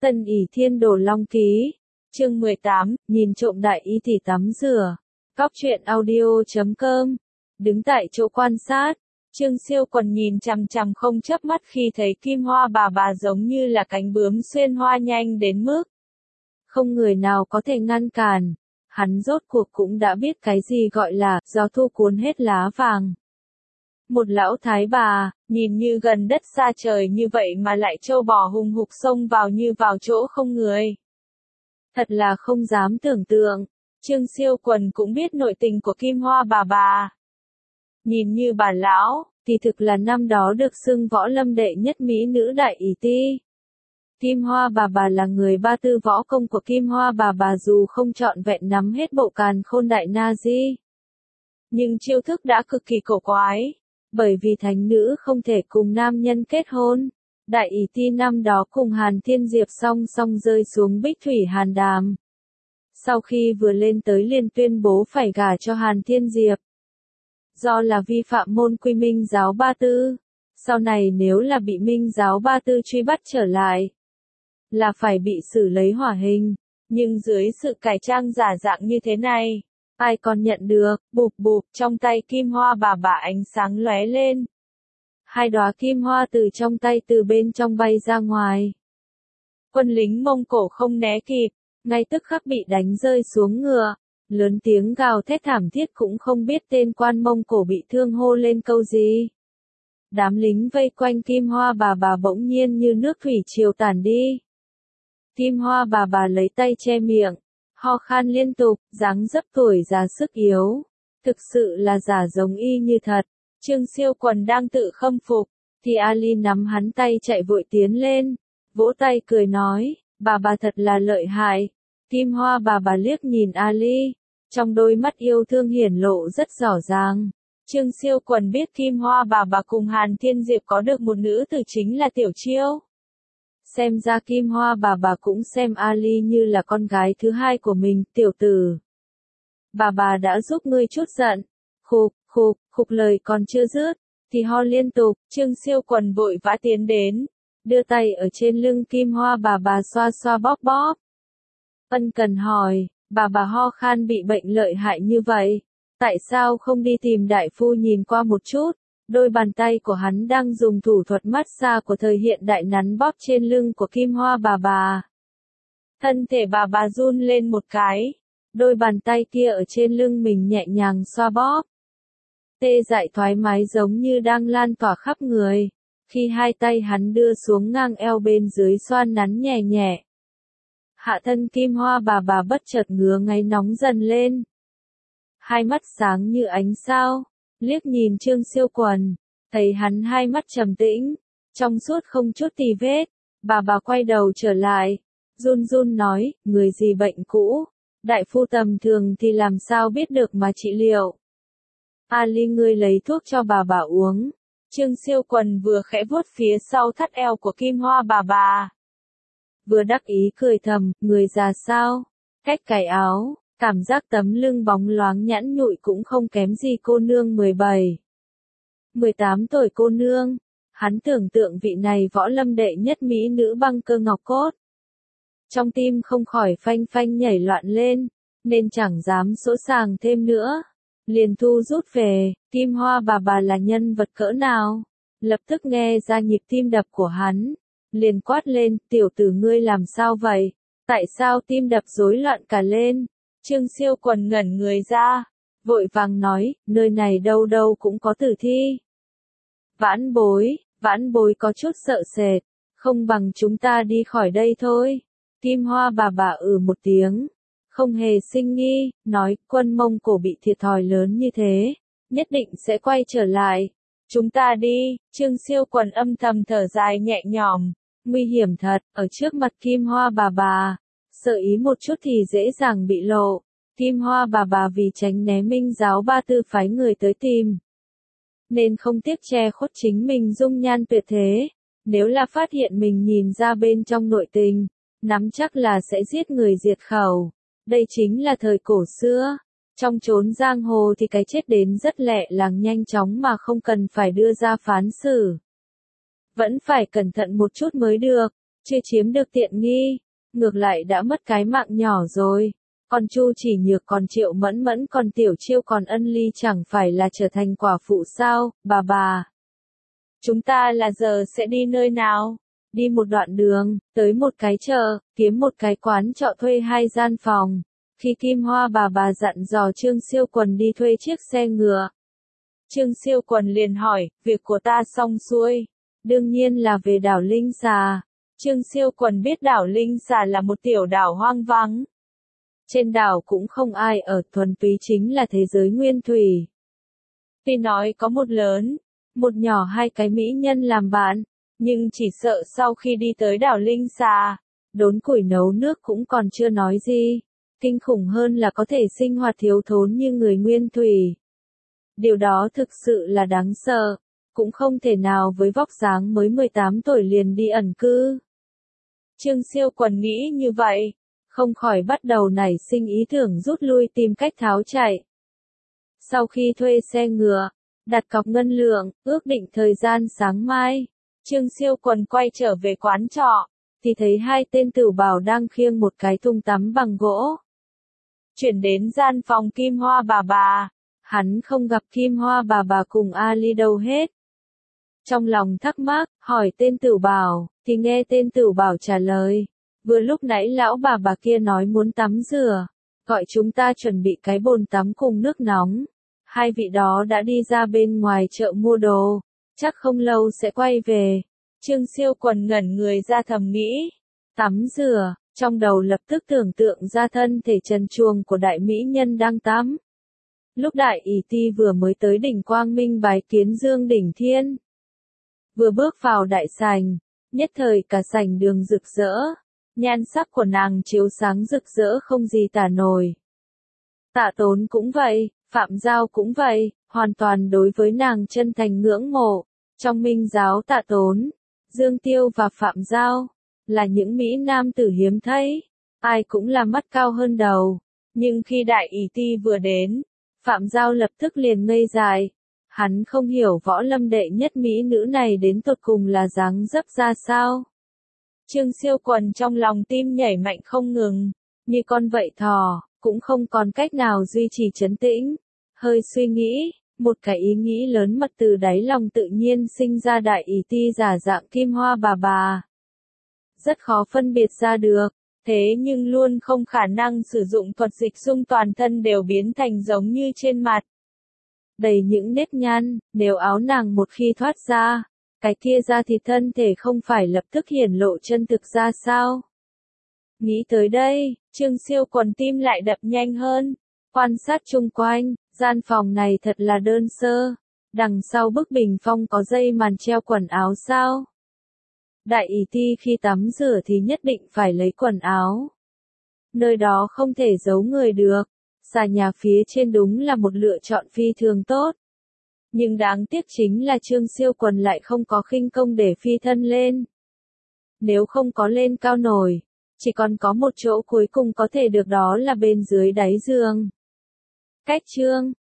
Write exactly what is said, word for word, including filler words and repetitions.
Tân ỷ thiên đồ long ký. Chương mười tám, nhìn trộm đại y tỷ tắm rửa. Cóc truyện audio chấm com. Đứng tại chỗ quan sát, Trương Siêu Quần nhìn chằm chằm không chớp mắt khi thấy Kim Hoa bà bà giống như là cánh bướm xuyên hoa nhanh đến mức không người nào có thể ngăn cản. Hắn rốt cuộc cũng đã biết cái gì gọi là gió thu cuốn hết lá vàng. Một lão thái bà, nhìn như gần đất xa trời như vậy mà lại trâu bò hùng hục xông vào như vào chỗ không người. Thật là không dám tưởng tượng. Trương Siêu Quần cũng biết nội tình của Kim Hoa bà bà. Nhìn như bà lão, thì thực là năm đó được xưng võ lâm đệ nhất mỹ nữ đại ỷ ti. Kim Hoa bà bà là người ba tư võ công của Kim Hoa bà bà dù không trọn vẹn nắm hết bộ càn khôn đại na di. Nhưng chiêu thức đã cực kỳ cổ quái. Bởi vì thánh nữ không thể cùng nam nhân kết hôn. Đại ỷ ti năm đó cùng Hàn Thiên Diệp song song rơi xuống Bích Thủy Hàn Đàm. Sau khi vừa lên tới liền tuyên bố phải gả cho Hàn Thiên Diệp. Do là vi phạm môn quy Minh giáo ba tư. Sau này nếu là bị Minh giáo ba tư truy bắt trở lại, là phải bị xử lấy hỏa hình. Nhưng dưới sự cải trang giả dạng như thế này, ai còn nhận được. Bụp bụp, trong tay Kim Hoa bà bà ánh sáng lóe lên. Hai đóa kim hoa từ trong tay từ bên trong bay ra ngoài. Quân lính Mông Cổ không né kịp, ngay tức khắc bị đánh rơi xuống ngựa, lớn tiếng gào thét thảm thiết cũng không biết tên quan Mông Cổ bị thương hô lên câu gì. Đám lính vây quanh Kim Hoa bà bà bỗng nhiên như nước thủy triều tản đi. Kim Hoa bà bà lấy tay che miệng, ho khan liên tục, dáng dấp tuổi già sức yếu, thực sự là giả giống y như thật. Trương Siêu Quần đang tự khâm phục, thì Ali nắm hắn tay chạy vội tiến lên, vỗ tay cười nói, bà bà thật là lợi hại. Kim Hoa bà bà liếc nhìn Ali, trong đôi mắt yêu thương hiển lộ rất rõ ràng. Trương Siêu Quần biết Kim Hoa bà bà cùng Hàn Thiên Diệp có được một nữ tử chính là Tiểu Chiêu. Xem ra Kim Hoa bà bà cũng xem Ali như là con gái thứ hai của mình. Tiểu tử, bà bà đã giúp ngươi chút giận. Khục, khục, khục lời còn chưa dứt, thì ho liên tục. Trương Siêu Quần vội vã tiến đến, đưa tay ở trên lưng Kim Hoa bà bà xoa xoa bóp bóp. Ân cần hỏi, bà bà ho khan bị bệnh lợi hại như vậy, tại sao không đi tìm đại phu nhìn qua một chút? Đôi bàn tay của hắn đang dùng thủ thuật massage của thời hiện đại nắn bóp trên lưng của Kim Hoa bà bà. Thân thể bà bà run lên một cái, đôi bàn tay kia ở trên lưng mình nhẹ nhàng xoa bóp. Tê dại thoải mái giống như đang lan tỏa khắp người, khi hai tay hắn đưa xuống ngang eo bên dưới xoan nắn nhẹ nhẹ. Hạ thân Kim Hoa bà bà bất chợt ngứa ngáy nóng dần lên. Hai mắt sáng như ánh sao, liếc nhìn Trương Siêu Quần, thấy hắn hai mắt trầm tĩnh, trong suốt không chút tì vết, bà bà quay đầu trở lại, run run nói, người gì bệnh cũ, đại phu tầm thường thì làm sao biết được mà trị liệu. Ali ngươi lấy thuốc cho bà bà uống. Trương Siêu Quần vừa khẽ vuốt phía sau thắt eo của Kim Hoa bà bà, vừa đắc ý cười thầm, người già sao, cách cài áo, cảm giác tấm lưng bóng loáng nhẵn nhụi cũng không kém gì cô nương mười bảy, mười tám tuổi cô nương. Hắn tưởng tượng vị này võ lâm đệ nhất mỹ nữ băng cơ ngọc cốt, trong tim không khỏi phanh phanh nhảy loạn lên, nên chẳng dám sỗ sàng thêm nữa. Liền thu rút về, Kim Hoa bà bà là nhân vật cỡ nào? Lập tức nghe ra nhịp tim đập của hắn, liền quát lên, tiểu tử ngươi làm sao vậy? Tại sao tim đập rối loạn cả lên? Trương Siêu Quần ngẩn người ra, vội vàng nói, nơi này đâu đâu cũng có tử thi. Vãn bối, vãn bối có chút sợ sệt, không bằng chúng ta đi khỏi đây thôi. Kim Hoa bà bà ừ một tiếng, không hề sinh nghi, nói, quân Mông Cổ bị thiệt thòi lớn như thế, nhất định sẽ quay trở lại. Chúng ta đi. Trương Siêu Quần âm thầm thở dài nhẹ nhõm, nguy hiểm thật, ở trước mặt Kim Hoa bà bà, sợ ý một chút thì dễ dàng bị lộ. Kim Hoa bà bà vì tránh né Minh giáo ba tư phái người tới tìm, nên không tiếc che khuất chính mình dung nhan tuyệt thế. Nếu là phát hiện mình nhìn ra bên trong nội tình, nắm chắc là sẽ giết người diệt khẩu. Đây chính là thời cổ xưa. Trong chốn giang hồ thì cái chết đến rất lẹ làng nhanh chóng mà không cần phải đưa ra phán xử. Vẫn phải cẩn thận một chút mới được. chưa chiếm được tiện nghi, ngược lại đã mất cái mạng nhỏ rồi. Còn Chu Chỉ Nhược còn Triệu Mẫn Mẫn còn Tiểu Chiêu còn Ân Ly chẳng phải là trở thành quả phụ sao, bà bà. Chúng ta là giờ sẽ đi nơi nào? Đi một đoạn đường, tới một cái chợ, kiếm một cái quán trọ thuê hai gian phòng. Khi Kim Hoa bà bà dặn dò Trương Siêu Quần đi thuê chiếc xe ngựa. Trương Siêu Quần liền hỏi, việc của ta xong xuôi. Đương nhiên là về đảo Linh Xà. Trương Siêu Quần biết đảo Linh Xà là một tiểu đảo hoang vắng. Trên đảo cũng không ai ở, thuần túy chính là thế giới nguyên thủy. Tuy nói có một lớn, một nhỏ hai cái mỹ nhân làm bạn, nhưng chỉ sợ sau khi đi tới đảo Linh Xà, đốn củi nấu nước cũng còn chưa nói gì. Kinh khủng hơn là có thể sinh hoạt thiếu thốn như người nguyên thủy. Điều đó thực sự là đáng sợ, cũng không thể nào với vóc dáng mới mười tám tuổi liền đi ẩn cư. Trương Siêu Quần nghĩ như vậy, không khỏi bắt đầu nảy sinh ý tưởng rút lui tìm cách tháo chạy. Sau khi thuê xe ngựa, đặt cọc ngân lượng, ước định thời gian sáng mai, Trương Siêu Quần quay trở về quán trọ, thì thấy hai tên tửu bảo đang khiêng một cái thùng tắm bằng gỗ. Chuyển đến gian phòng Kim Hoa bà bà, hắn không gặp Kim Hoa bà bà cùng Ali đâu hết. Trong lòng thắc mắc, hỏi tên tửu bảo, thì nghe tên tửu bảo trả lời. Vừa lúc nãy lão bà bà kia nói muốn tắm rửa, gọi chúng ta chuẩn bị cái bồn tắm cùng nước nóng. Hai vị đó đã đi ra bên ngoài chợ mua đồ, chắc không lâu sẽ quay về. Trương Siêu Quần ngẩn người ra thầm nghĩ, tắm rửa, trong đầu lập tức tưởng tượng ra thân thể trần truồng của đại mỹ nhân đang tắm. Lúc đại ỷ ti vừa mới tới đỉnh Quang Minh bái kiến Dương Đỉnh Thiên. Vừa bước vào đại sảnh, nhất thời cả sảnh đường rực rỡ, nhan sắc của nàng chiếu sáng rực rỡ không gì tả nổi. Tạ Tốn cũng vậy, Phạm Giao cũng vậy, hoàn toàn đối với nàng chân thành ngưỡng mộ. Trong Minh giáo Tạ Tốn, Dương Tiêu và Phạm Giao là những mỹ nam tử hiếm thấy, ai cũng là mắt cao hơn đầu. Nhưng khi đại ỷ ti vừa đến, Phạm Giao lập tức liền ngây dại. Hắn không hiểu võ lâm đệ nhất mỹ nữ này đến tột cùng là dáng dấp ra sao. Trương Siêu Quần trong lòng tim nhảy mạnh không ngừng, như con vậy thỏ, cũng không còn cách nào duy trì trấn tĩnh. Hơi suy nghĩ, một cái ý nghĩ lớn mật từ đáy lòng tự nhiên sinh ra đại ỷ ti giả dạng Kim Hoa bà bà. Rất khó phân biệt ra được, thế nhưng luôn không khả năng sử dụng thuật dịch dung toàn thân đều biến thành giống như trên mặt. Đầy những nếp nhăn, nếu áo nàng một khi thoát ra, cái kia ra thì thân thể không phải lập tức hiển lộ chân thực ra sao? Nghĩ tới đây, Trương Siêu Quần tim lại đập nhanh hơn, quan sát chung quanh, gian phòng này thật là đơn sơ, đằng sau bức bình phong có dây màn treo quần áo sao? Đại ỷ ti khi tắm rửa thì nhất định phải lấy quần áo. Nơi đó không thể giấu người được. Xà nhà phía trên đúng là một lựa chọn phi thường tốt. Nhưng đáng tiếc chính là Trương Siêu Quần lại không có khinh công để phi thân lên. Nếu không có lên cao nổi, chỉ còn có một chỗ cuối cùng có thể được, đó là bên dưới đáy giường. Cách chương